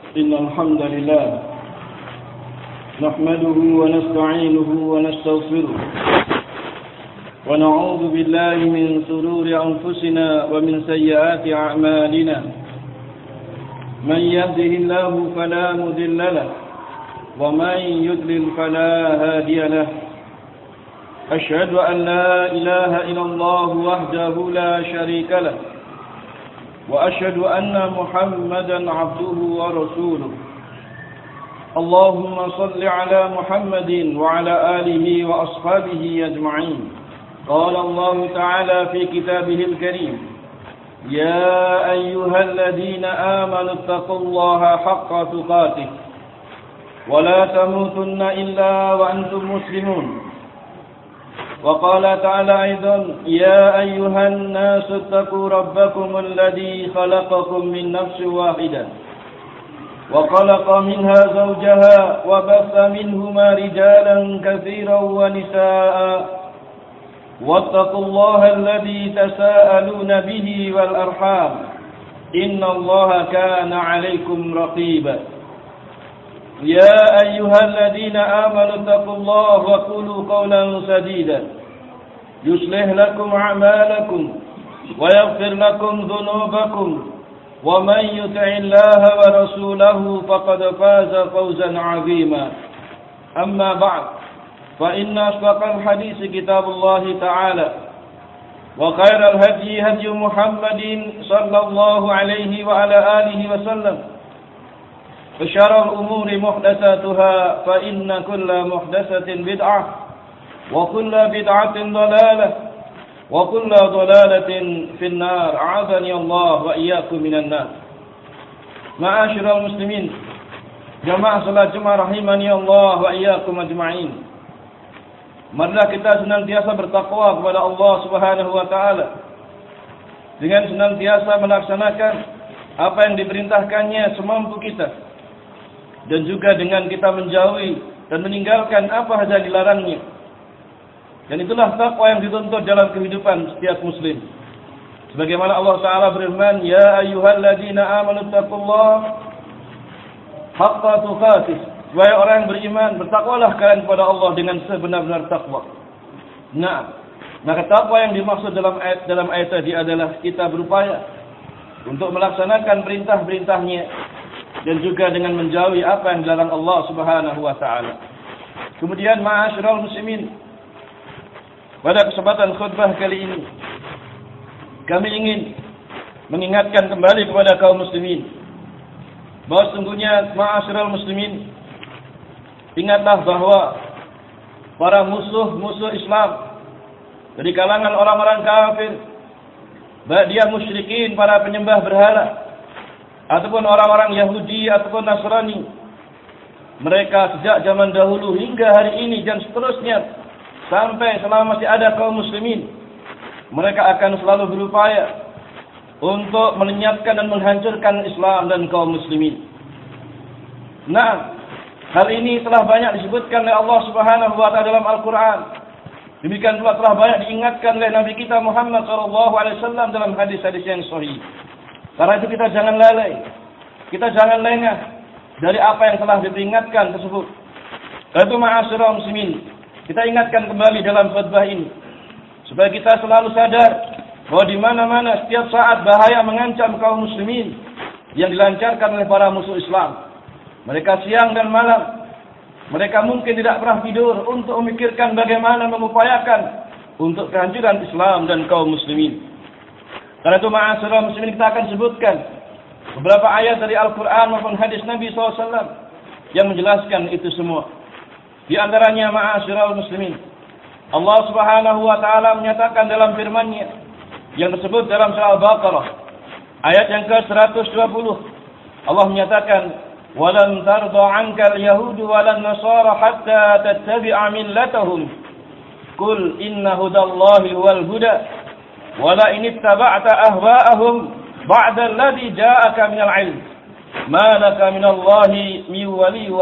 إن الحمد لله نحمده ونستعينه ونستغفره ونعوذ بالله من شرور أنفسنا ومن سيئات أعمالنا من يهده الله فلا مضل له ومن يضلل فلا هادي له أشهد أن لا إله إلا الله وحده لا شريك له وأشهد أن محمدا عبده ورسوله اللهم صل على محمد وعلى آله وأصحابه أجمعين قال الله تعالى في كتابه الكريم يا أيها الذين آمنوا اتقوا الله حق تقاته ولا تموتن إلا وأنتم مسلمون وقال تعالى أيضا يا أيها الناس اتقوا ربكم الذي خلقكم من نفس واحدة وخلق منها زوجها وبث منهما رجالا كثيرا ونساء واتقوا الله الذي تساءلون به والأرحام إن الله كان عليكم رقيبا يا أيها الذين آمنوا اتقوا الله وقولوا قولا سديدا يصلح لكم أعمالكم ويغفر لكم ذنوبكم ومن يطع الله ورسوله فقد فاز فوزا عظيما أما بعد فإن أصدق الحديث كتاب الله تعالى وخير الهدي هدي محمد صلى الله عليه وعلى آله وسلم وشر الأمور محدثاتها فإن كل محدثة بدعة وكل بدعة ضلالة وكل ضلالة في النار أعاذني الله وإياكم من النار. Ma'asyiral muslimin, jamaah salat Jumat rahimani Allah wa iyyakum ajma'in. Marilah kita senantiasa bertakwa kepada Allah Subhanahu wa taala dengan senantiasa melaksanakan apa yang diperintahkannya semampu kita, dan juga dengan kita menjauhi dan meninggalkan apa saja dilarangnya. Dan itulah takwa yang dituntut dalam kehidupan setiap muslim. Sebagaimana Allah Ta'ala berfirman, Ya ayyuhalladzina amanu taqullaha haqqa tuqatih. Wahai orang yang beriman, bertakwalah kalian kepada Allah dengan sebenar-benar takwa. Nah, maka takwa yang dimaksud dalam ayat tadi adalah kita berupaya untuk melaksanakan perintah-perintahnya dan juga dengan menjauhi apa yang dilarang Allah Subhanahu wa taala. Kemudian ma'asyiral muslimin, pada kesempatan khutbah kali ini kami ingin mengingatkan kembali kepada kaum muslimin bahwa sesungguhnya ma'asyiral muslimin, ingatlah bahwa para musuh-musuh Islam dari kalangan orang-orang kafir, baik dia musyrikin, para penyembah berhala, ataupun orang-orang Yahudi ataupun Nasrani, mereka sejak zaman dahulu hingga hari ini dan seterusnya sampai selama masih ada kaum muslimin, mereka akan selalu berupaya untuk melenyapkan dan menghancurkan Islam dan kaum muslimin. Nah, hal ini telah banyak disebutkan oleh Allah Subhanahu wa taala dalam Al-Qur'an. Demikian pula telah banyak diingatkan oleh Nabi kita Muhammad SAW dalam hadis-hadis yang sahih. Karena itu kita jangan lalai, kita jangan lengah dari apa yang telah diperingatkan tersebut. Karena itu ma'asyiral muslimin, kita ingatkan kembali dalam khutbah ini supaya kita selalu sadar bahwa di mana-mana setiap saat bahaya mengancam kaum muslimin yang dilancarkan oleh para musuh Islam. Mereka siang dan malam, mereka mungkin tidak pernah tidur untuk memikirkan bagaimana mengupayakan untuk kehancuran Islam dan kaum muslimin. Karena itu ma'asyiral muslimin, kita akan sebutkan beberapa ayat dari Al-Quran maupun hadis Nabi SAW yang menjelaskan itu semua. Di antaranya ma'asyiral muslimin, Allah Subhanahu wa taala menyatakan dalam firman-Nya yang tersebut dalam surah Al-Baqarah ayat yang ke-120. Allah menyatakan, "Walan tarda 'anka al-yahudu walan nasara hatta tattabi'a millatahum. Qul inna hudallahi huwal huda wala in ittaba'ta ahwa'ahum ba'da alladhi ja'aka minal 'ilm ma laka minallahi min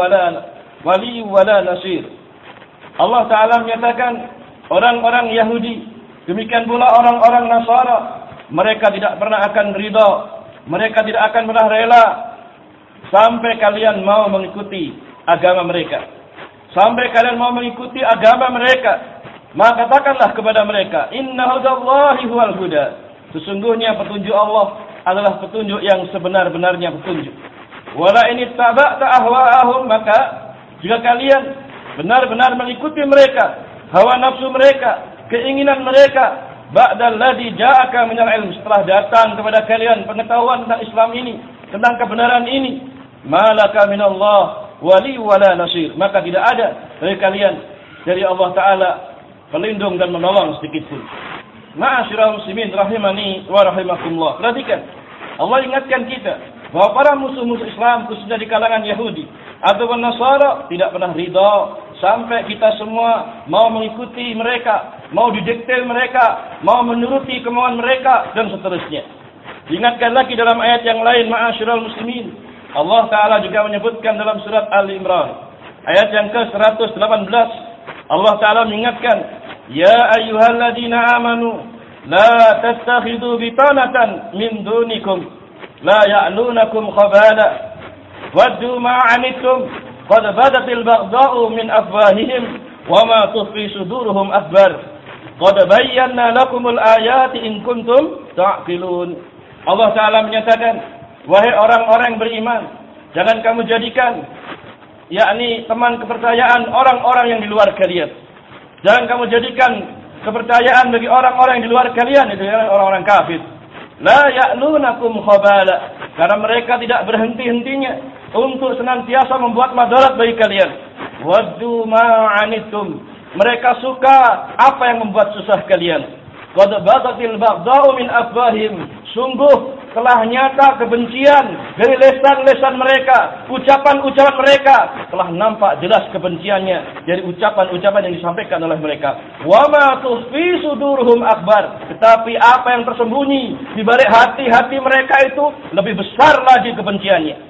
wali wala nasir." Allah Ta'ala menyatakan orang-orang Yahudi, demikian pula orang-orang Nasara, mereka tidak pernah akan ridha, mereka tidak akan pernah rela sampai kalian mau mengikuti agama mereka. Sampai kalian mau mengikuti agama mereka. Maka katakanlah kepada mereka, inna hudallahi huwal huda. Sesungguhnya petunjuk Allah adalah petunjuk yang sebenar-benarnya petunjuk. Wala in ittaba'ta ahwa'ahum, maka jika kalian benar-benar mengikuti mereka, hawa nafsu mereka, keinginan mereka, ba'dal ladzi ja'aka minal ilm, setelah datang kepada kalian pengetahuan tentang Islam ini, tentang kebenaran ini, malaka minallah wali wala nasir, maka tidak ada dari kalian, dari Allah Ta'ala, pelindung dan menolong sedikit pun. Ma'asyiral muslimin rahimani wa rahimakumullah. Perhatikan, Allah ingatkan kita bahwa para musuh-musuh Islam, khususnya di kalangan Yahudi ataupun Nasara, tidak pernah ridha sampai kita semua mau mengikuti mereka, mau didikte mereka, mau menuruti kemauan mereka, dan seterusnya. Diingatkan lagi dalam ayat yang lain, ma'asyiral muslimin, Allah Ta'ala juga menyebutkan dalam surat Ali Imran ayat yang ke-118, Allah Ta'ala mengingatkan, ya ayyuhalladzina amanu la tattakhidu bitanatan min dunikum la ya'lunakum khabala waddu ma 'anittum qad badatil baghdha'u min afwahihim wa ma tukhfi suduruhum akbar qad bayyana lakumul ayati in kuntum ta'qilun. Allah Ta'ala menyatakan, wahai orang-orang beriman, jangan kamu jadikan yakni teman kepercayaan orang-orang yang di luar kalian. Jangan kamu jadikan kepercayaan bagi orang-orang yang di luar kalian, itu orang-orang kafir. La ya'lunakum khabala, karena mereka tidak berhenti-hentinya untuk senantiasa membuat madarat bagi kalian. Waddu ma'anittum, mereka suka apa yang membuat susah kalian. Qad badatil baghdha'u min afwahim, sungguh telah nyata kebencian dari lesan-lesan mereka, ucapan-ucapan mereka telah nampak jelas kebenciannya dari ucapan-ucapan yang disampaikan oleh mereka. Wa ma tukhfi suduruhum akbar, tetapi apa yang tersembunyi di balik hati-hati mereka itu lebih besar lagi kebenciannya.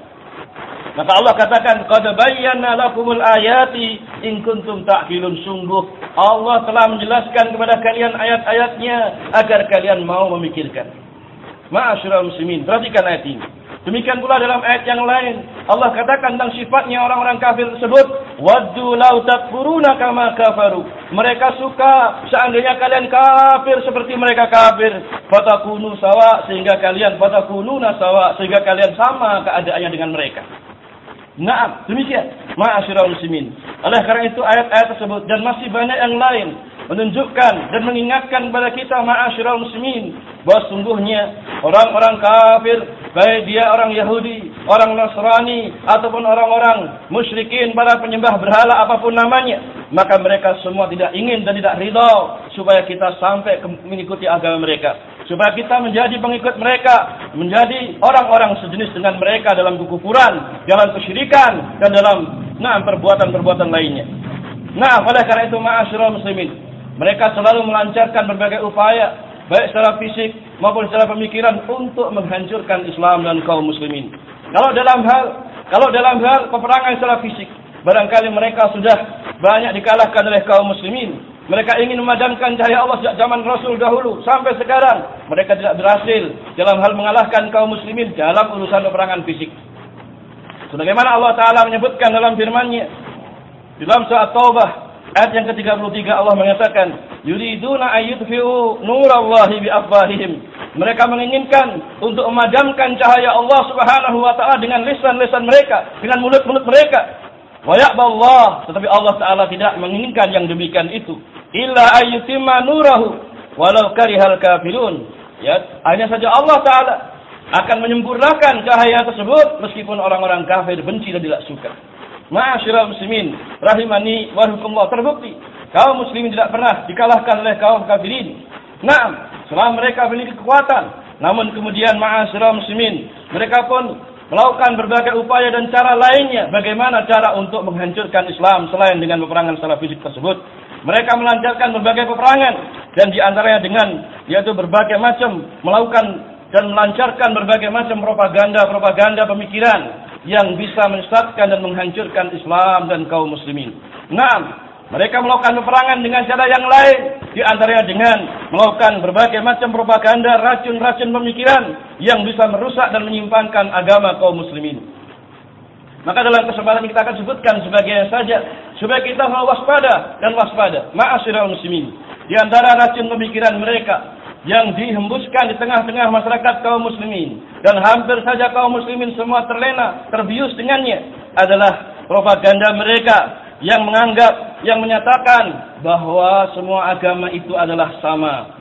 Maka Allah katakan, qad bayyana lakumul ayati in kuntum ta'qilun, sungguh Allah telah menjelaskan kepada kalian ayat-ayatnya agar kalian mau memikirkan. Ma'asyiral muslimin, perhatikan ayat ini. Demikian pula dalam ayat yang lain, Allah katakan tentang sifatnya orang-orang kafir tersebut, waddu law takfuruna kama kafaru, mereka suka seandainya kalian kafir seperti mereka kafir, fatakunu sawa, sehingga kalian fatakununa sawa, sehingga kalian sama keadaannya dengan mereka. Naam, demikian. Ma'asyiral muslimin, oleh karena itu ayat-ayat tersebut dan masih banyak yang lain menunjukkan dan mengingatkan kepada kita, ma'asyiral muslimin, bahwa sungguhnya orang-orang kafir, baik dia orang Yahudi, orang Nasrani, ataupun orang-orang musyrikin, para penyembah berhala apapun namanya, maka mereka semua tidak ingin dan tidak ridha supaya kita sampai mengikuti agama mereka, supaya kita menjadi pengikut mereka, menjadi orang-orang sejenis dengan mereka dalam kekufuran, dalam kesyirikan, dan dalam perbuatan-perbuatan lainnya. Oleh karena itu, ma'asyiral muslimin, mereka selalu melancarkan berbagai upaya, baik secara fisik maupun secara pemikiran, untuk menghancurkan Islam dan kaum muslimin. Kalau dalam hal peperangan secara fisik, barangkali mereka sudah banyak dikalahkan oleh kaum muslimin. Mereka ingin memadamkan cahaya Allah sejak zaman Rasul dahulu sampai sekarang. Mereka tidak berhasil dalam hal mengalahkan kaum muslimin dalam urusan peperangan fisik. Sebagaimana Allah Ta'ala menyebutkan dalam firman-Nya dalam surat Taubah ayat yang ke-33, Allah mengatakan, yuriduna ayyudfi'u nurallahi biafwahihim, mereka menginginkan untuk memadamkan cahaya Allah Subhanahu wa Ta'ala dengan lisan-lisan mereka, dengan mulut-mulut mereka. Wa ya'ballah, tetapi Allah Ta'ala tidak menginginkan yang demikian itu. Illa ayyutimma nurahu walau karihal kafirun. Ya, hanya saja Allah Ta'ala akan menyempurnakan cahaya tersebut meskipun orang-orang kafir benci dan tidak suka. Ma'asyiral muslimin rahimani wa rahimakumullah, terbukti kaum muslimin tidak pernah dikalahkan oleh kaum kafirin. Selama mereka memiliki kekuatan, namun kemudian ma'asyiral muslimin, mereka pun melakukan berbagai upaya dan cara lainnya bagaimana cara untuk menghancurkan Islam selain dengan peperangan secara fisik tersebut. Mereka melancarkan berbagai peperangan, dan diantaranya dengan yaitu berbagai macam melakukan dan melancarkan berbagai macam propaganda pemikiran yang bisa menyesatkan dan menghancurkan Islam dan kaum muslimin. Mereka melakukan peperangan dengan cara yang lain, di antaranya dengan melakukan berbagai macam propaganda, racun-racun pemikiran yang bisa merusak dan menyimpangkan agama kaum muslimin. Maka dalam kesempatan ini kita akan sebutkan sebagian saja supaya kita waspada dan waspada. Ma'asyiral muslimin. Di antara racun pemikiran mereka yang dihembuskan di tengah-tengah masyarakat kaum muslimin dan hampir saja kaum muslimin semua terlena, terbius dengannya adalah propaganda mereka yang menganggap, yang menyatakan bahwa semua agama itu adalah sama.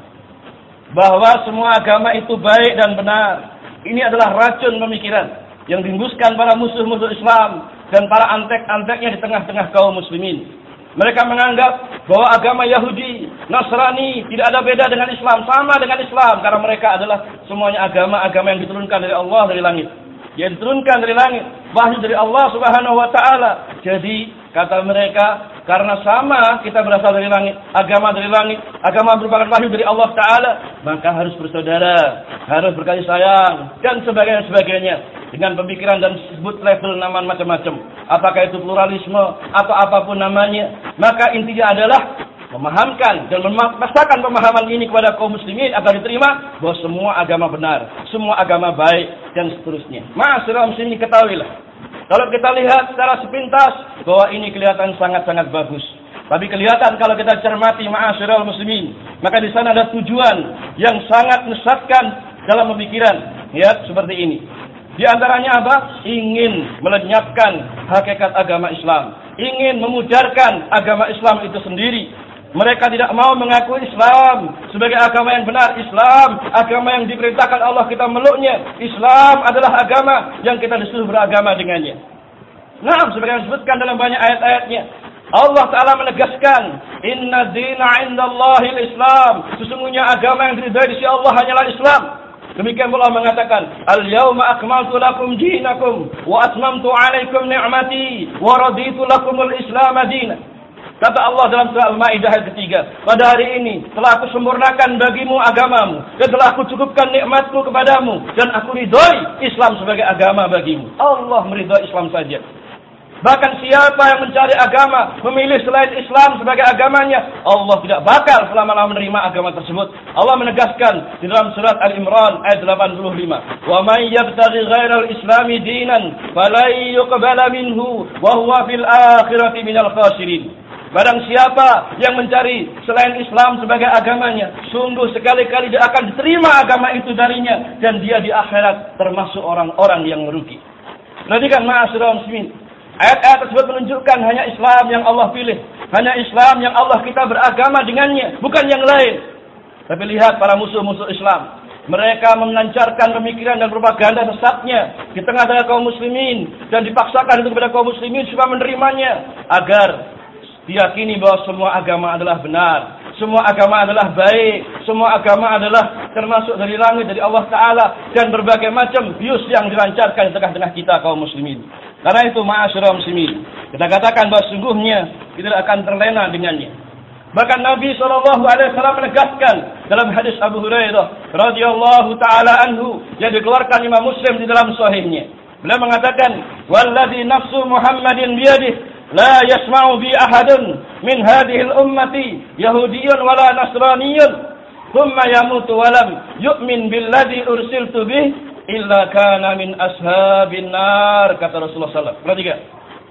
Bahwa semua agama itu baik dan benar. Ini adalah racun pemikiran yang dihembuskan para musuh-musuh Islam dan para antek-anteknya di tengah-tengah kaum muslimin. Mereka menganggap bahwa agama Yahudi, Nasrani tidak ada beda dengan Islam, sama dengan Islam karena mereka adalah semuanya agama-agama yang diturunkan dari Allah dari langit. Yang diturunkan dari langit, wahyu dari Allah Subhanahu wa taala. Jadi kata mereka, karena sama kita berasal dari langit, agama dari langit, agama merupakan wahyu dari Allah taala, maka harus bersaudara, harus berkasih sayang dan sebagainya. Dengan pemikiran dan sebut level nama macam-macam. Apakah itu pluralisme atau apapun namanya. Maka intinya adalah memahamkan dan memaksakan pemahaman ini kepada kaum muslimin agar diterima bahwa semua agama benar, semua agama baik dan seterusnya. Ma'asyiral muslimin, ketahuilah. Kalau kita lihat secara sepintas bahwa ini kelihatan sangat-sangat bagus. Tapi kelihatan kalau kita cermati ma'asyiral muslimin, maka di sana ada tujuan yang sangat menyesatkan dalam pemikiran. Ya, seperti ini. Di antaranya apa? Ingin melenyapkan hakikat agama Islam. Ingin memujarkan agama Islam itu sendiri. Mereka tidak mau mengakui Islam sebagai agama yang benar. Islam, agama yang diperintahkan Allah kita meluknya. Islam adalah agama yang kita disuruh beragama dengannya. Nah, seperti yang disebutkan dalam banyak ayat-ayatnya. Allah Ta'ala menegaskan, Inna dina indallahil Islam. Sesungguhnya agama yang diridhai di sisi Allah hanyalah Islam. Demikian pula mengatakan, Al-yawma akmaltu lakum dinakum wa atmamtu alaikum ni'mati wa raditu lakumul Islam dinan. Kata Allah dalam surah Al-Maidah ayat ketiga, pada hari ini telah aku sempurnakan bagimu agamamu dan telah aku cukupkan nikmatku kepadamu dan aku ridhoi Islam sebagai agama bagimu. Allah meridhoi Islam saja. Bahkan siapa yang mencari agama, memilih selain Islam sebagai agamanya, Allah tidak bakal selama-lamanya menerima agama tersebut. Allah menegaskan di dalam surat Al-Imran ayat 85, "Wa may yabtaghi ghairal islami dinan falan yuqbala minhu wa huwa fil akhirati minal khasirin." Barang siapa yang mencari selain Islam sebagai agamanya, sungguh sekali-kali dia akan diterima agama itu darinya dan dia di akhirat termasuk orang-orang yang merugi. Perhatikan ma'asyiral muslimin. Ayat-ayat tersebut menunjukkan hanya Islam yang Allah pilih. Hanya Islam yang Allah kita beragama dengannya. Bukan yang lain. Tapi lihat para musuh-musuh Islam. Mereka melancarkan pemikiran dan propaganda sesatnya di tengah-tengah kaum muslimin. Dan dipaksakan itu kepada kaum muslimin supaya menerimanya. Agar diyakini bahwa semua agama adalah benar. Semua agama adalah baik. Semua agama adalah termasuk dari langit, dari Allah Ta'ala. Dan berbagai macam bius yang dilancarkan di tengah-tengah kita kaum muslimin. Karena itu ma'asyiral muslimin, kita katakan bahwa sungguhnya kita tidak akan terlena dengannya. Bahkan Nabi SAW menegaskan dalam hadis Abu Hurairah radhiyallahu taala anhu yang dikeluarkan Imam Muslim di dalam sahihnya. Beliau mengatakan, "Walladzi nafsu Muhammadin biyadihi la yasma'u bi ahadun min hadhihi al-ummati yahudiyyun wala nasraniyyun thumma yamutu wa lam yu'min billadzi ursiltu bihi illa kana min ashabin nar," kata Rasulullah SAW. Perhatikan.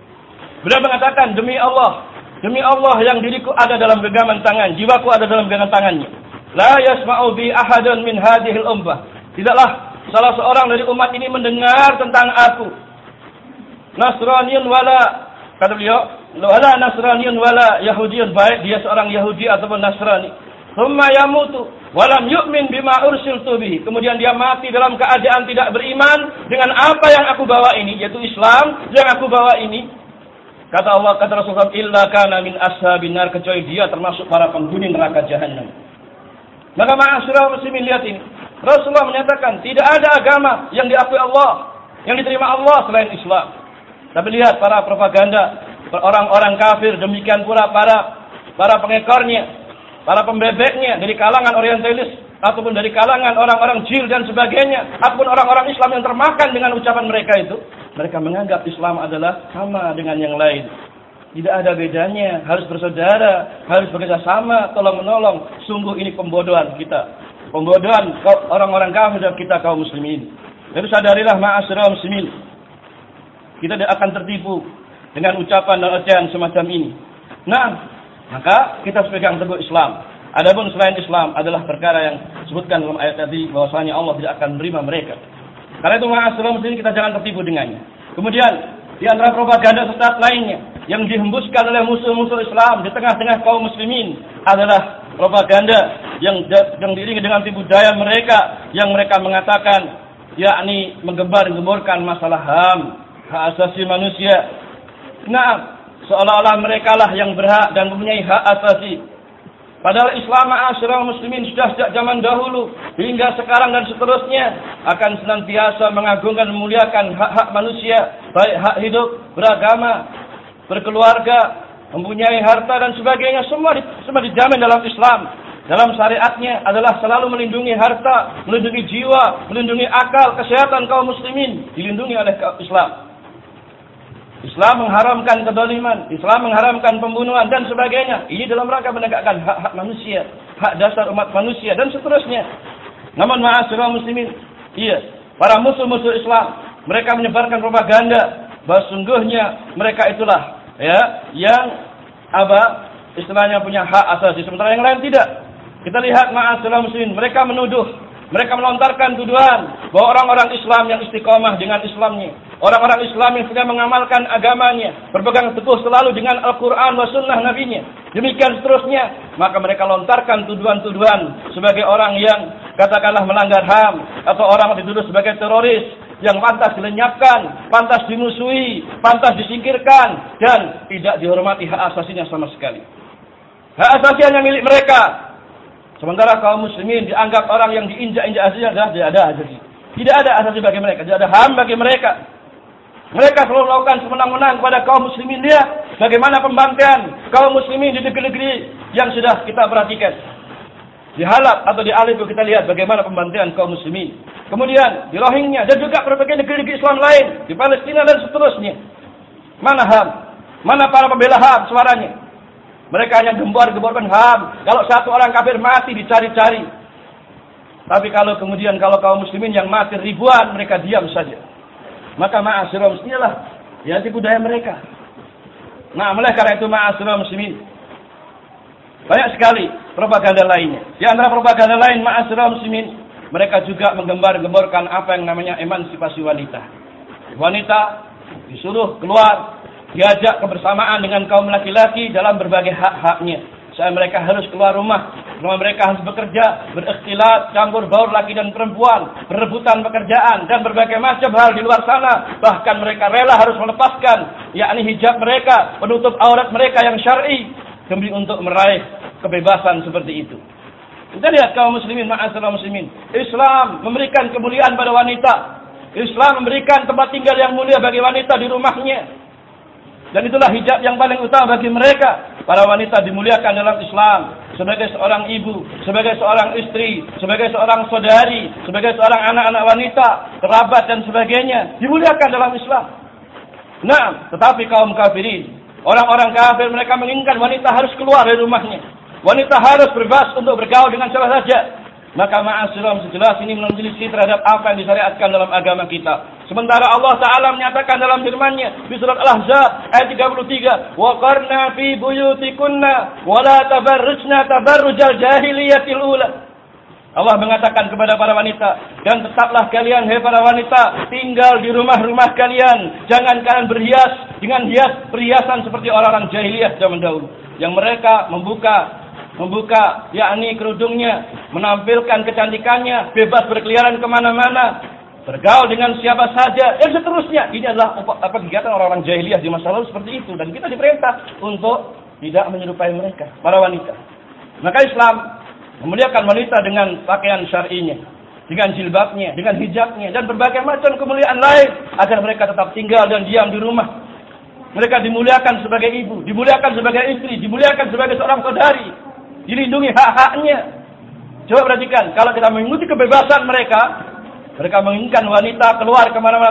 Beliau mengatakan, demi Allah yang diriku ada dalam genggaman tangan, jiwaku ada dalam genggaman tangannya. La yasma'u bi ahadun min hadhil ummah. Tidaklah salah seorang dari umat ini mendengar tentang aku. Nasraniyun wala, kata beliau, wala nasraniyun wala yahudiyun, baik dia seorang Yahudi ataupun Nasrani. Thumma yamutu walam yu'min bima ursiltu bihi. Kemudian dia mati dalam keadaan tidak beriman dengan apa yang aku bawa ini, yaitu Islam yang aku bawa ini. Kata Allah, kata Rasulullah, illa kana min ashabin nar, kecuali dia termasuk para penghuni neraka jahanam. Maka ma'asyiral muslimin, lihat ini. Rasulullah menyatakan tidak ada agama yang diakui Allah, yang diterima Allah selain Islam. Tapi lihat para propaganda, orang-orang kafir, demikian pula para pengekornya, para pembebeknya dari kalangan orientalis ataupun dari kalangan orang-orang jil dan sebagainya, ataupun orang-orang Islam yang termakan dengan ucapan mereka itu, mereka menganggap Islam adalah sama dengan yang lain. Tidak ada bedanya, harus bersaudara, harus bekerjasama, tolong-menolong. Sungguh ini pembodohan kita. Pembodohan orang-orang kafir dan kita kaum muslimin. Jadi sadarilah ma'asyiral muslimin kita tidak akan tertipu dengan ucapan dan ocehan semacam ini. Nah, maka kita harus pegang teguh Islam. Adapun selain Islam adalah perkara yang disebutkan dalam ayat tadi bahwasanya Allah tidak akan menerima mereka. Karena itu ma'asyiral muslimin, kita jangan tertipu dengannya. Kemudian di antara propaganda sesat lainnya yang dihembuskan oleh musuh-musuh Islam di tengah-tengah kaum muslimin adalah propaganda yang diiringi dengan tipu daya mereka yang mereka mengatakan yakni menggembar-gemborkan masalah HAM, hak asasi manusia. Nah, seolah-olah mereka lah yang berhak dan mempunyai hak asasi. Padahal Islam ma'asyiral muslimin sudah sejak zaman dahulu hingga sekarang dan seterusnya akan senantiasa mengagungkan dan memuliakan hak-hak manusia, baik hak hidup, beragama, berkeluarga, mempunyai harta dan sebagainya, semua dijamin dalam Islam. Dalam syariatnya adalah selalu melindungi harta, melindungi jiwa, melindungi akal, kesehatan kaum muslimin, dilindungi oleh Islam. Islam mengharamkan kezaliman, Islam mengharamkan pembunuhan dan sebagainya. Ini dalam rangka menegakkan hak-hak manusia, hak dasar umat manusia dan seterusnya. Namun ma'asyiral muslimin, para musuh-musuh Islam, mereka menyebarkan propaganda bahwa sungguhnya mereka itulah yang istilahnya punya hak asasi, sementara yang lain tidak. Kita lihat ma'asyiral muslimin, mereka menuduh, mereka melontarkan tuduhan bahwa orang-orang Islam yang istiqomah dengan Islamnya, orang-orang Islam yang sudah mengamalkan agamanya, berpegang teguh selalu dengan Al-Quran wa sunnah Nabi-Nya, demikian seterusnya, maka mereka lontarkan tuduhan-tuduhan sebagai orang yang katakanlah melanggar HAM, atau orang dituduh sebagai teroris yang pantas dilenyapkan, pantas dimusuhi, pantas disingkirkan, dan tidak dihormati hak asasinya sama sekali. Hak asasi yang milik mereka. Sementara kaum muslimin dianggap orang yang diinjak-injak asasinya adalah tidak ada asasi. Tidak ada asasi bagi mereka, tidak ada HAM bagi mereka. Mereka selalu melakukan semenang-menang kepada kaum muslimin. Lihat bagaimana pembantaian kaum muslimin di negeri-negeri yang sudah kita perhatikan. Di Halab atau di Aleppo kita lihat bagaimana pembantaian kaum muslimin. Kemudian di Rohingya dan juga berbagai negeri-negeri Islam lain, di Palestina dan seterusnya. Mana HAM? Mana para pembela HAM suaranya? Mereka hanya gembar-gemborkan HAM. Kalau satu orang kafir mati dicari-cari. Tapi kalau kaum muslimin yang mati ribuan, mereka diam saja. Maka ma'asyiral muslimin lah ya tipu daya mereka. Nah, oleh karena itu ma'asyiral muslimin, banyak sekali propaganda lainnya. Di antara propaganda lain ma'asyiral muslimin, mereka juga menggembar-gemborkan apa yang namanya emansipasi wanita. Wanita disuruh keluar, diajak kebersamaan dengan kaum laki-laki dalam berbagai hak-haknya. Saya mereka harus keluar rumah mereka harus bekerja, berikhtilat, campur baur laki dan perempuan, berebutan pekerjaan dan berbagai macam hal di luar sana. Bahkan mereka rela harus melepaskan yakni hijab mereka, penutup aurat mereka yang syar'i demi untuk meraih kebebasan seperti itu. Kita lihat kaum muslimin, ma'asyiral muslimin, Islam memberikan kemuliaan pada wanita. Islam memberikan tempat tinggal yang mulia bagi wanita di rumahnya. Dan itulah hijab yang paling utama bagi mereka. Para wanita dimuliakan dalam Islam sebagai seorang ibu, sebagai seorang istri, sebagai seorang saudari, sebagai seorang anak-anak wanita, kerabat dan sebagainya, dimuliakan dalam Islam. Nah, tetapi kaum kafirin, orang-orang kafir, mereka menginginkan wanita harus keluar dari rumahnya. Wanita harus bebas untuk bergaul dengan siapa saja. Maka ma'asyiral sejelas ini menyelisih terhadap apa yang disyariatkan dalam agama kita. Sementara Allah Ta'ala menyatakan dalam firman-Nya di surat Al-Ahzab ayat 33, "Wa qarna fi buyutikunna wa la tabarrujna tabarrujal jahiliyatil ula." Allah mengatakan kepada para wanita, dan tetaplah kalian hai para wanita tinggal di rumah-rumah kalian. Jangan kalian berhias dengan perhiasan seperti orang-orang jahiliyah zaman dahulu, yang mereka membuka yakni kerudungnya, menampilkan kecantikannya, bebas berkeliaran kemana-mana, bergaul dengan siapa saja, dan seterusnya. Ini adalah kegiatan orang-orang jahiliyah di masa lalu seperti itu, dan kita diperintah untuk tidak menyerupai mereka, para wanita. Maka Islam memuliakan wanita dengan pakaian syar'inya, dengan jilbabnya, dengan hijabnya, dan berbagai macam kemuliaan lain agar mereka tetap tinggal dan diam di rumah. Mereka dimuliakan sebagai ibu, dimuliakan sebagai istri, dimuliakan sebagai seorang saudari, dilindungi hak-haknya. Coba perhatikan, kalau kita mengikuti kebebasan mereka menginginkan wanita keluar kemana-mana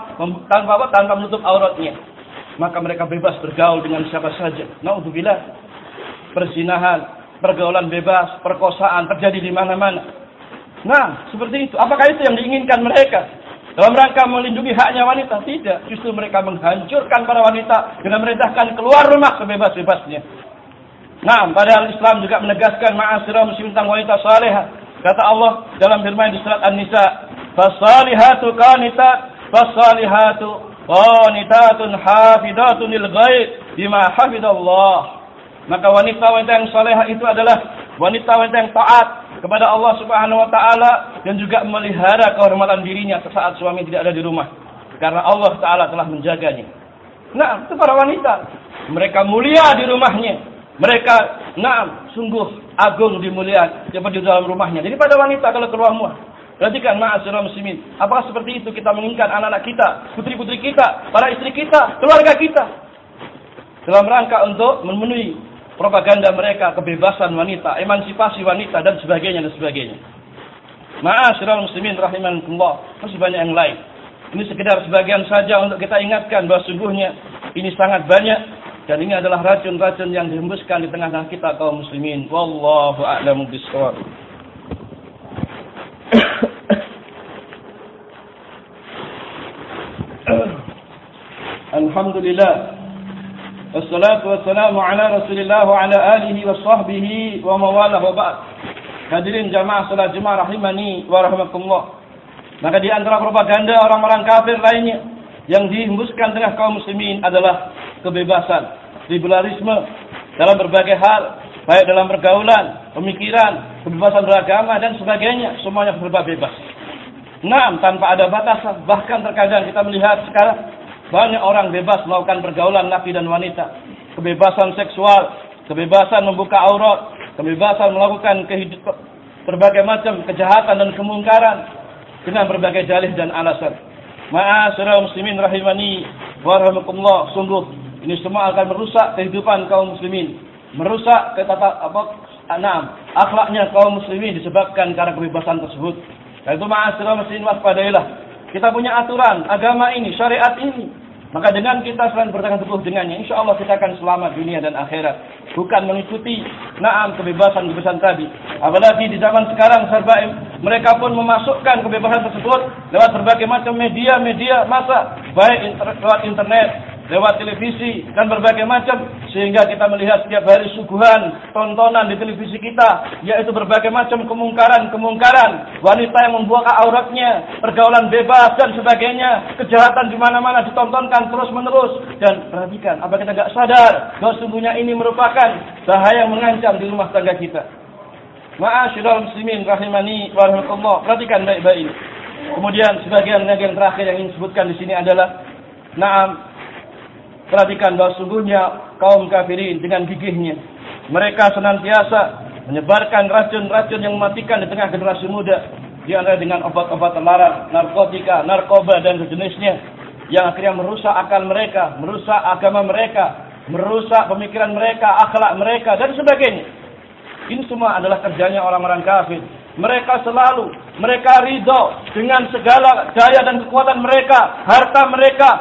tanpa menutup auratnya, maka mereka bebas bergaul dengan siapa saja. Naudzubillah, perzinahan, pergaulan bebas, perkosaan terjadi di mana-mana. Nah, seperti itu. Apakah itu yang diinginkan mereka? Dalam rangka melindungi haknya wanita, tidak. Justru mereka menghancurkan para wanita dengan merintahkan keluar rumah sebebas-bebasnya. Nah, padahal Islam juga menegaskan ma'asyiral muslimin tentang wanita salihah. Kata Allah dalam firman di surat An-Nisa, "Fasalihatu qanitat, fasalihatu qanitatun hafidatun lil ghaib bima hafidallah." Maka wanita-wanita yang salihah itu adalah wanita-wanita yang taat kepada Allah Subhanahu wa taala dan juga memelihara kehormatan dirinya saat suami tidak ada di rumah karena Allah taala telah menjaganya. Nah, itu para wanita. Mereka mulia di rumahnya. Mereka sungguh agung dimuliakan di dalam rumahnya. Jadi pada wanita kalau keluar rumah, perhatikan ma'asyiral muslimin, apakah seperti itu kita menginginkan anak-anak kita, putri-putri kita, para istri kita, keluarga kita dalam rangka untuk memenuhi propaganda mereka, kebebasan wanita, emansipasi wanita dan sebagainya dan sebagainya. Ma'asyiral muslimin rahimakumullah, masih banyak yang lain. Ini sekedar sebagian saja untuk kita ingatkan bahwa sungguhnya ini sangat banyak dan ini adalah racun-racun yang dihembuskan di tengah-tengah kita kaum muslimin. Wallahu a'lamu bishawab. Alhamdulillah. Wassalatu wassalamu ala Rasulillah wa ala alihi wa sahbihi wa mawalah wa ba'd. Hadirin jamaah salat Jumat rahimani wa rahimakumullah. Maka di antara propaganda orang-orang kafir lainnya yang dihembuskan tengah kaum muslimin adalah kebebasan, liberalisme dalam berbagai hal, baik dalam pergaulan, pemikiran, kebebasan beragama dan sebagainya, semuanya serba bebas. Tanpa ada batasan. Bahkan terkadang kita melihat sekarang banyak orang bebas melakukan pergaulan laki dan wanita. Kebebasan seksual, kebebasan membuka aurat, kebebasan melakukan berbagai macam kejahatan dan kemungkaran dengan berbagai dalih dan alasan. Ma'asyiral muslimin rahimani wa rahimakumullah, sungguh ini semua akan merusak kehidupan kaum muslimin, merusak akhlaknya kaum muslimin disebabkan karena kebebasan tersebut. Karena itu ma'asyiral muslimin waspadailah. Kita punya aturan agama ini, syariat ini. Maka dengan kita selain berpegang teguh dengannya, insya Allah kita akan selamat dunia dan akhirat. Bukan mengikuti kebebasan tadi. Apalagi di zaman sekarang mereka pun memasukkan kebebasan tersebut lewat berbagai macam media massa, baik lewat internet, lewat televisi dan berbagai macam, sehingga kita melihat setiap hari suguhan tontonan di televisi kita, yaitu berbagai macam kemungkaran, wanita yang membuka auratnya, pergaulan bebas dan sebagainya, kejahatan di mana-mana ditontonkan terus-menerus. Dan perhatikan, apa kita tidak sadar bahwa sungguhnya ini merupakan bahaya yang mengancam di rumah tangga kita. Ma'asyiral muslimin rahimani wa rahimakumullah, perhatikan baik-baik ini. Kemudian sebagian yang terakhir yang ingin disebutkan di sini adalah perhatikan bahwa sungguhnya kaum kafirin dengan gigihnya mereka senantiasa menyebarkan racun-racun yang mematikan di tengah generasi muda, di antara dengan obat-obat terlarang, narkotika, narkoba dan sejenisnya, yang akhirnya merusak akal mereka, merusak agama mereka, merusak pemikiran mereka, akhlak mereka dan sebagainya. Ini semua adalah kerjanya orang-orang kafir. Mereka ridho dengan segala daya dan kekuatan mereka, harta mereka.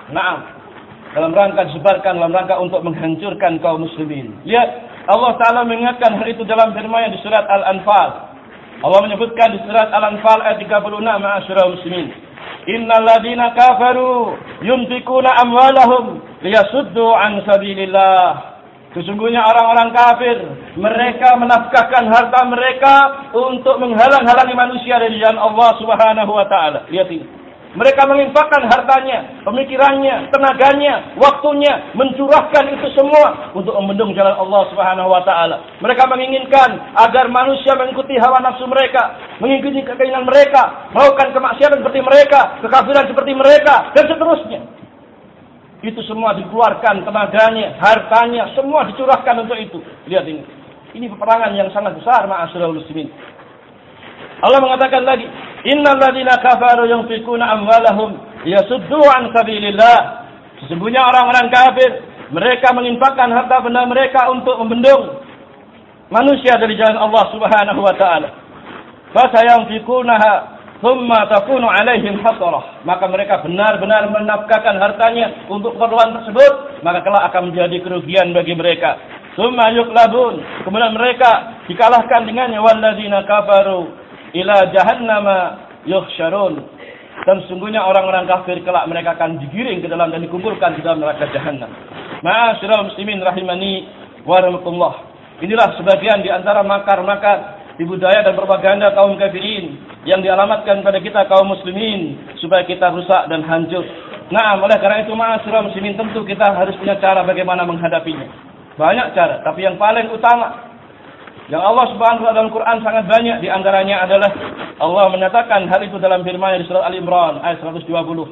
Dalam rangka disebarkan, dalam rangka untuk menghancurkan kaum muslimin. Lihat, Allah Ta'ala mengingatkan hal itu dalam firman-Nya di surat Al-Anfal. Allah menyebutkan di surat Al-Anfal ayat 36, ma'asyiral muslimin. Innal ladzina kafaru yunfikuna amwalahum liyasuddu an sabilillah. Sesungguhnya orang-orang kafir, mereka menafkahkan harta mereka untuk menghalang-halangi manusia dari jalan Allah Subhanahu wa taala. Lihat ini. Mereka menginfakkan hartanya, pemikirannya, tenaganya, waktunya, mencurahkan itu semua untuk membendung jalan Allah Subhanahu wa taala. Mereka menginginkan agar manusia mengikuti hawa nafsu mereka, mengikuti keinginan mereka, melakukan kemaksiatan seperti mereka, kekafiran seperti mereka, dan seterusnya. Itu semua dikeluarkan tenaganya, hartanya, semua dicurahkan untuk itu. Lihat ini. Ini peperangan yang sangat besar, ma'asyiral muslimin. Allah mengatakan lagi, innal ladzina kafaru yunfikuna amwalahum liyasuddu an sabilillah. Sesungguhnya orang-orang kafir, mereka menginfakkan harta benda mereka untuk membendung manusia dari jalan Allah Subhanahu wa taala. Fa sayanfikunaha thumma takunu alaihim hasarah. Maka mereka benar-benar menafkahkan hartanya untuk keperluan tersebut, maka kelak akan menjadi kerugian bagi mereka. Thumma yuqlabun, kemudian mereka dikalahkan dengannya, walladzina kafaru ila jahannama yuhsyarun. Dan sesungguhnya orang-orang kafir kelak mereka akan digiring ke dalam dan dikumpulkan di dalam neraka jahanam. Ma'asyiral muslimin rahimani wa rahmatullah. Inilah sebagian di antara makar-makar tipu daya dan propaganda kaum kafirin yang dialamatkan pada kita kaum muslimin supaya kita rusak dan hancur. Nah, oleh karena itu ma'asyiral muslimin tentu kita harus punya cara bagaimana menghadapinya. Banyak cara, tapi yang paling utama yang Allah Subhanahu wa taala dalam Quran sangat banyak, di antaranya adalah Allah menyatakan hal itu dalam firman-Nya di surat Al-Imran ayat 120.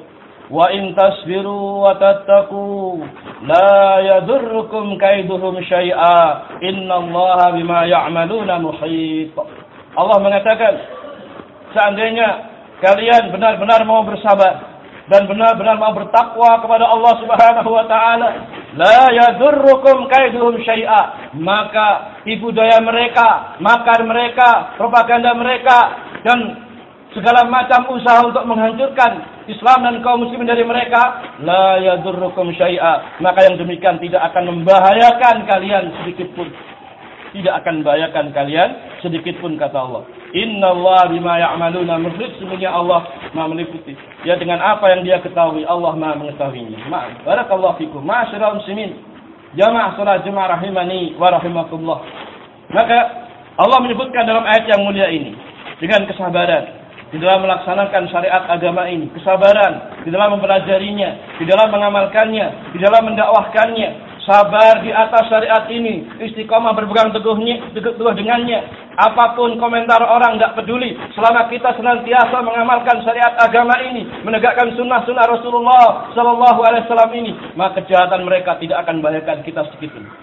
Wa in tasbiru wa tattaqu la yadurrukum kaiduhum syai'a innallaha bima ya'maluna muhit. Allah mengatakan seandainya kalian benar-benar mau bersabar dan benar-benar mau bertakwa kepada Allah Subhanahu wa taala, la yadurrukum kaiduhum syai'a, maka tipu daya mereka, makar mereka, propaganda mereka dan segala macam usaha untuk menghancurkan Islam dan kaum muslimin dari mereka, la yadurrukum syai'a, maka yang demikian tidak akan membahayakan kalian sedikit pun. Tidak akan membahayakan kalian sedikit pun, kata Allah. Innallaha bima ya'maluna muhit, sesungguhnya Allah Maha meliputi. Ya, dengan apa yang Dia ketahui, Allah Maha mengetahuinya. Barakallahu fikum. Ma'asyiral muslimin, jamaah salat Jumat rahimani wa rahimakumullah. Maka Allah menyebutkan dalam ayat yang mulia ini dengan kesabaran di dalam melaksanakan syariat agama ini, kesabaran di dalam mempelajarinya, di dalam mengamalkannya, di dalam mendakwahkannya. Sabar di atas syariat ini, istiqomah berpegang teguh dengannya. Apapun komentar orang tidak peduli, selama kita senantiasa mengamalkan syariat agama ini, menegakkan sunnah-sunnah Rasulullah Sallallahu Alaihi Wasallam ini, maka kejahatan mereka tidak akan membahayakan kita sedikit pun.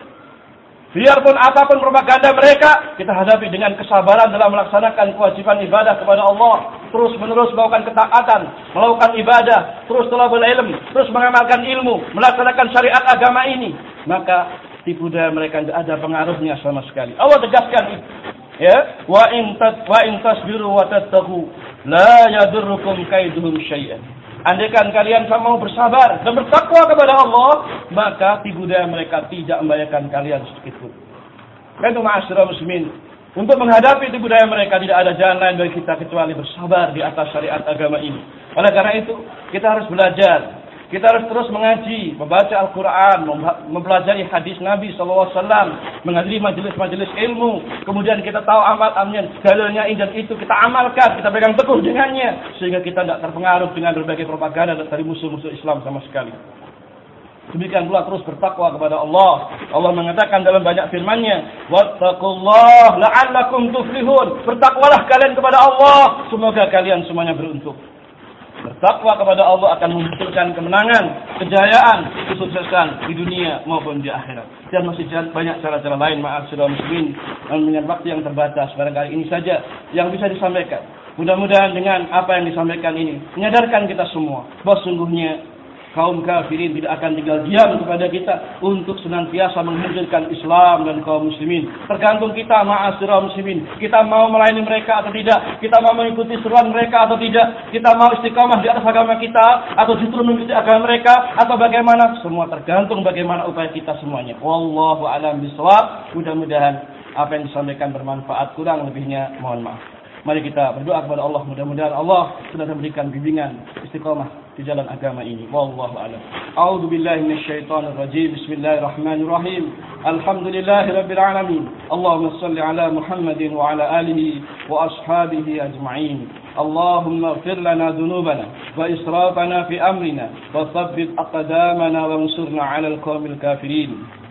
Biarpun apapun propaganda mereka, kita hadapi dengan kesabaran dalam melaksanakan kewajiban ibadah kepada Allah. Terus menerus melakukan ketaatan, melakukan ibadah, terus thalabul ilm, terus mengamalkan ilmu, melaksanakan syariat agama ini. Maka tipu daya mereka tidak ada pengaruhnya sama sekali. Allah tegaskan itu. Ya, wa in tasbiru wa tattaqu la yadurrukum kaiduhum syai'an. Andaikan kalian mau bersabar dan bertakwa kepada Allah, maka tipu daya mereka tidak membahayakan kalian sedikit pun. Karena ma'asyiral muslimin, untuk menghadapi tipu daya mereka tidak ada jalan lain bagi kita kecuali bersabar di atas syariat agama ini. Oleh karena itu, kita harus belajar. Kita harus terus mengaji, membaca Al-Quran, mempelajari hadis Nabi SAW, menghadiri majelis-majelis ilmu. Kemudian kita tahu amal-amalnya, dalilnya ini dan itu kita amalkan, kita pegang teguh dengannya, sehingga kita tidak terpengaruh dengan berbagai propaganda dari musuh-musuh Islam sama sekali. Demikian pula terus bertakwa kepada Allah. Allah mengatakan dalam banyak firman-Nya, wattaqullaha la'allakum tuflihun. Bertakwalah kalian kepada Allah, semoga kalian semuanya beruntung. Bertakwa kepada Allah akan menghasilkan kemenangan, kejayaan, kesuksesan di dunia maupun di akhirat. Dan masih banyak cara-cara lain, ma'asyiral muslimin, dengan waktu yang terbatas. Barangkali ini saja yang bisa disampaikan. Mudah-mudahan dengan apa yang disampaikan ini menyadarkan kita semua bahwa sungguhnya kaum kafirin tidak akan tinggal diam kepada kita untuk senantiasa menghancurkan Islam dan kaum muslimin. Tergantung kita, ma'asyiral muslimin. Kita mau melayani mereka atau tidak? Kita mau mengikuti seruan mereka atau tidak? Kita mau istiqamah di atas agama kita atau justru mengikuti agama mereka atau bagaimana? Semua tergantung bagaimana upaya kita semuanya. Wallahu a'lam bishawab. Mudah-mudahan apa yang disampaikan bermanfaat, kurang lebihnya mohon maaf. Mari kita berdoa kepada Allah, mudah-mudahan Allah sudah memberikan bimbingan istiqamah di jalan agama ini. Wallahu a'lam. A'udzu billahi minasyaitonir rajim. Bismillahirrahmanirrahim. Alhamdulillahirabbil alamin. Allahumma shalli ala Muhammadin wa ala alihi wa ashabihi ajma'in. Allahumma ighfir lana dhunubana wa israfana fi amrina wa thabbit aqdamana wansurna 'alal qaumil kafirin.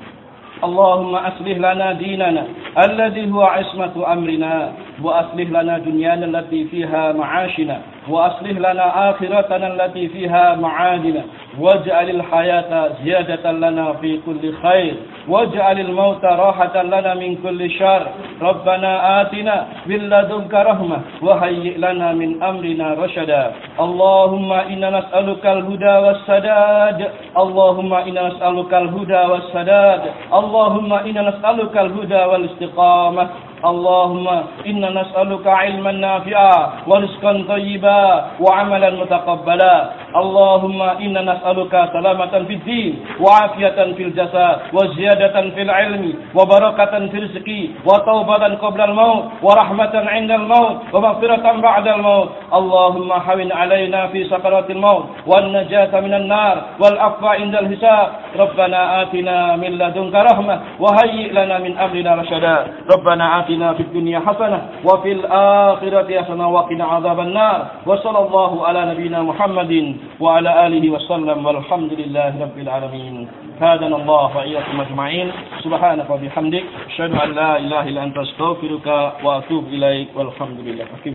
اللهم أصلح لنا ديننا الذي هو عصمة أمرنا وأصلح لنا دنيانا التي فيها معاشنا وأصلح لنا آخرتنا التي فيها معادنا واجعل الحياة زيادة لنا في كل خير واجعل الموت راحة لنا من كل شر ربنا آتنا من لدنك رحمة وهيئ لنا من أمرنا رشدا اللهم إنا نسألك الهدى والسداد اللهم إنا نسألك الهدى والسداد اللهم إنا نسألك الهدى والاستقامة اللهم إنا نسألك علما نافعا ورزقا طيبا وعملا متقبلا اللهم إنا نسألك سلامة في الدين وعافية في الجسد وزيادة في العلم وبركة في الرزق وتوبة قبل الموت ورحمة عند الموت ومغفرة بعد الموت. اللهم حوِّن علينا في سكرات الموت والنجاة من النار والعفو عند الحساب. ربنا آتنا من لدنك رحمة وهيئ لنا من أمرنا رشدا. ربنا آتنا في الدنيا حسنة وفي الآخرة حسنة وقنا عذاب النار. وصلى الله على نبينا محمد وعلى آله وسلم والحمد لله رب العالمين. هدانا الله وإياكم أجمعين. سبحانك وبحمدك أشهد أن لا إله إلا أنت أستغفرك وأتوب إليك والحمد لله.